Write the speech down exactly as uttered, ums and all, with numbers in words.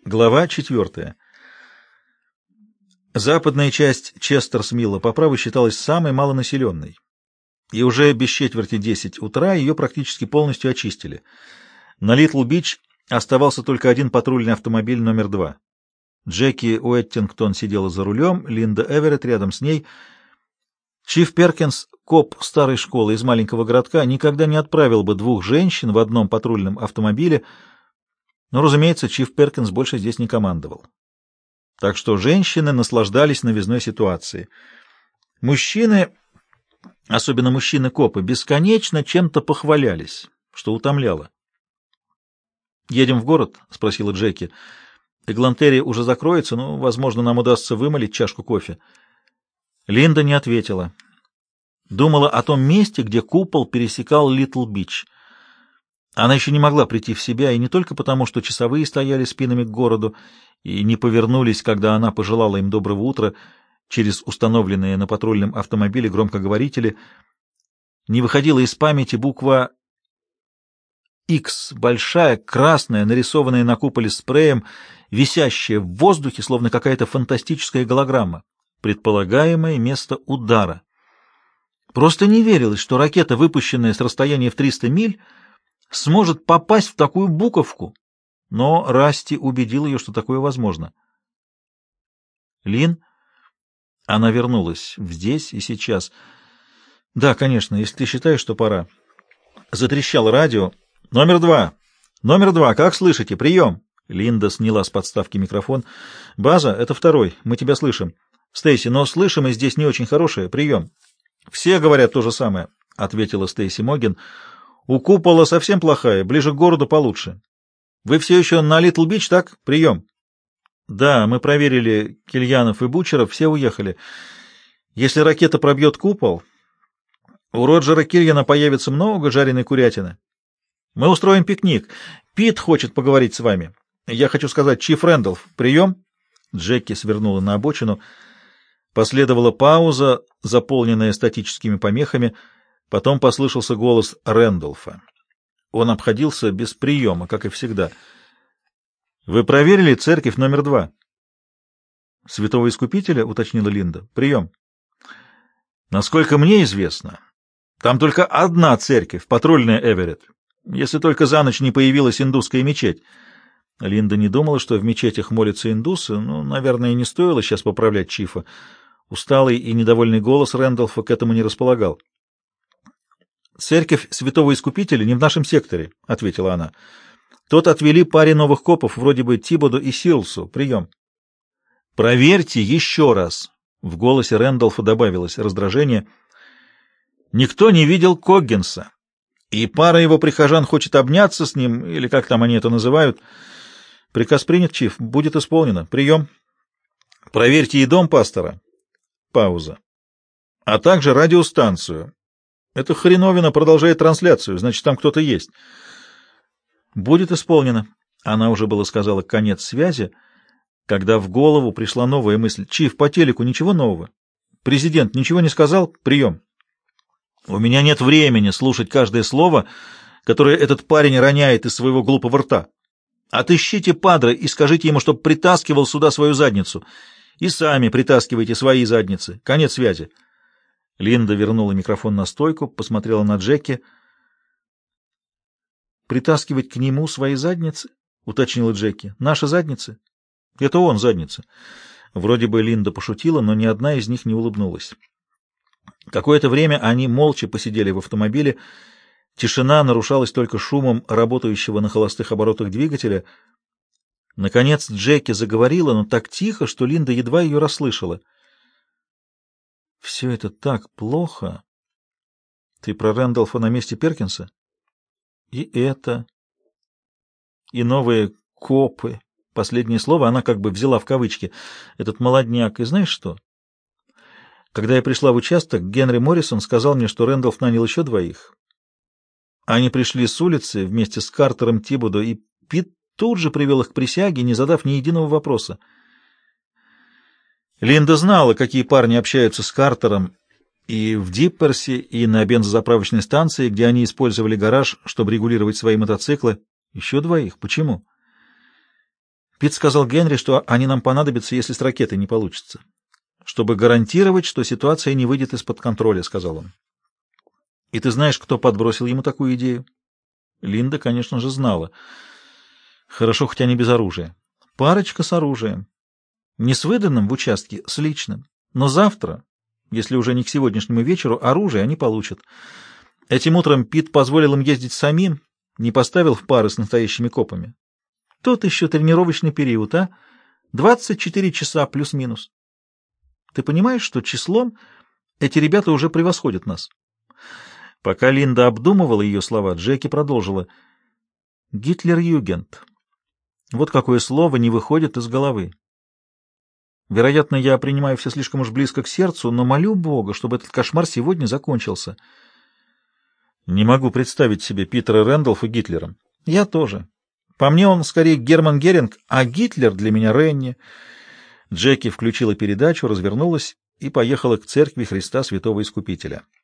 Глава четвертая. Западная часть Честерсмилла по праву считалась самой малонаселенной, и уже без четверти десять утра ее практически полностью очистили. На Литл-Бич оставался только один патрульный автомобиль номер два. Джеки Уэттингтон сидела за рулем, Линда Эверетт рядом с ней. Чиф Перкинс, коп старой школы из маленького городка, никогда не отправил бы двух женщин в одном патрульном автомобиле, но, разумеется, Чиф Перкинс больше здесь не командовал. Так что женщины наслаждались новизной ситуации. Мужчины, особенно мужчины-копы, бесконечно чем-то похвалялись, что утомляло. «Едем в город?» — спросила Джеки. «Эглантерия уже закроется, но, возможно, нам удастся вымолить чашку кофе». Линда не ответила. Думала о том месте, где купол пересекал Литл-Бич. Она еще не могла прийти в себя, и не только потому, что часовые стояли спинами к городу и не повернулись, когда она пожелала им доброго утра через установленные на патрульном автомобиле громкоговорители. Не выходила из памяти буква «Х», большая, красная, нарисованная на куполе спреем, висящая в воздухе, словно какая-то фантастическая голограмма, предполагаемое место удара. Просто не верилось, что ракета, выпущенная с расстояния в триста миль, сможет попасть в такую буковку, но Расти убедил ее, что такое возможно. «Лин?» Она вернулась в здесь и сейчас. «Да, конечно, если ты считаешь, что пора». Затрещало радио. «Номер два! Номер два! Как слышите? Прием!» Линда сняла с подставки микрофон. «База, это второй. Мы тебя слышим. Стейси, но слышимость здесь не очень хорошая. Прием!» «Все говорят то же самое», — ответила Стейси Могин. «У купола совсем плохая, ближе к городу получше. Вы все еще на Литл-Бич, так? Прием». «Да, мы проверили Кильянов и Бучеров, все уехали. Если ракета пробьет купол, у Роджера Кильяна появится много жареной курятины. Мы устроим пикник. Пит хочет поговорить с вами. Я хочу сказать, Чиф Рэндалф, прием». Джеки свернула на обочину. Последовала пауза, заполненная статическими помехами. Потом послышался голос Рэндалфа. Он обходился без приема, как и всегда. «Вы проверили церковь номер два?» «Святого Искупителя?» — уточнила Линда. «Прием». «Насколько мне известно, там только одна церковь, патрульная Эверетт, если только за ночь не появилась индусская мечеть». Линда не думала, что в мечетях молятся индусы, но, наверное, не стоило сейчас поправлять Чифа. Усталый и недовольный голос Рэндалфа к этому не располагал. «Церковь Святого Искупителя не в нашем секторе», — ответила она. «Тот отвели паре новых копов, вроде бы Тибоду и Сирлсу. Прием». «Проверьте еще раз», — в голосе Рэндалфа добавилось раздражение. «Никто не видел Коггинса, и пара его прихожан хочет обняться с ним, или как там они это называют. Приказ принят, Чиф, будет исполнено. Прием». «Проверьте и дом пастора». Пауза. «А также радиостанцию. Эта хреновина продолжает трансляцию, значит, там кто-то есть». «Будет исполнено». Она уже было сказала конец связи, когда в голову пришла новая мысль. «Чиф, по телеку ничего нового? Президент ничего не сказал? Прием». «У меня нет времени слушать каждое слово, которое этот парень роняет из своего глупого рта. Отыщите падре и скажите ему, чтобы притаскивал сюда свою задницу. И сами притаскивайте свои задницы. Конец связи». Линда вернула микрофон на стойку, посмотрела на Джеки. «Притаскивать к нему свои задницы?» — уточнила Джеки. «Наши задницы?» «Это он задница». Вроде бы Линда пошутила, но ни одна из них не улыбнулась. Какое-то время они молча посидели в автомобиле. Тишина нарушалась только шумом работающего на холостых оборотах двигателя. Наконец Джеки заговорила, но так тихо, что Линда едва ее расслышала. «Все это так плохо. Ты про Рэндалфа на месте Перкинса? И это, и новые копы». Последнее слово она как бы взяла в кавычки. «Этот молодняк. И знаешь что? Когда я пришла в участок, Генри Моррисон сказал мне, что Рэндалф нанял еще двоих. Они пришли с улицы вместе с Картером, Тибодо, и Пит тут же привел их к присяге, не задав ни единого вопроса». Линда знала, какие парни общаются с Картером и в Дипперсе, и на бензозаправочной станции, где они использовали гараж, чтобы регулировать свои мотоциклы. Еще двоих. Почему? Пит сказал Генри, что они нам понадобятся, если с ракетой не получится. Чтобы гарантировать, что ситуация не выйдет из-под контроля, — сказал он. И ты знаешь, кто подбросил ему такую идею? Линда, конечно же, знала. Хорошо, хоть они без оружия. Парочка с оружием. Не с выданным в участке, с личным. Но завтра, если уже не к сегодняшнему вечеру, оружие они получат. Этим утром Пит позволил им ездить самим, не поставил в пары с настоящими копами. Тот еще тренировочный период, а? двадцать четыре часа плюс-минус. Ты понимаешь, что числом эти ребята уже превосходят нас? Пока Линда обдумывала ее слова, Джеки продолжила. Гитлер-Югент. Вот какое слово не выходит из головы. Вероятно, я принимаю все слишком уж близко к сердцу, но молю Бога, чтобы этот кошмар сегодня закончился. Не могу представить себе Питера Рэндолфа Гитлером. Я тоже. По мне он скорее Герман Геринг, а Гитлер для меня Ренни. Джеки включила передачу, развернулась и поехала к церкви Христа Святого Искупителя.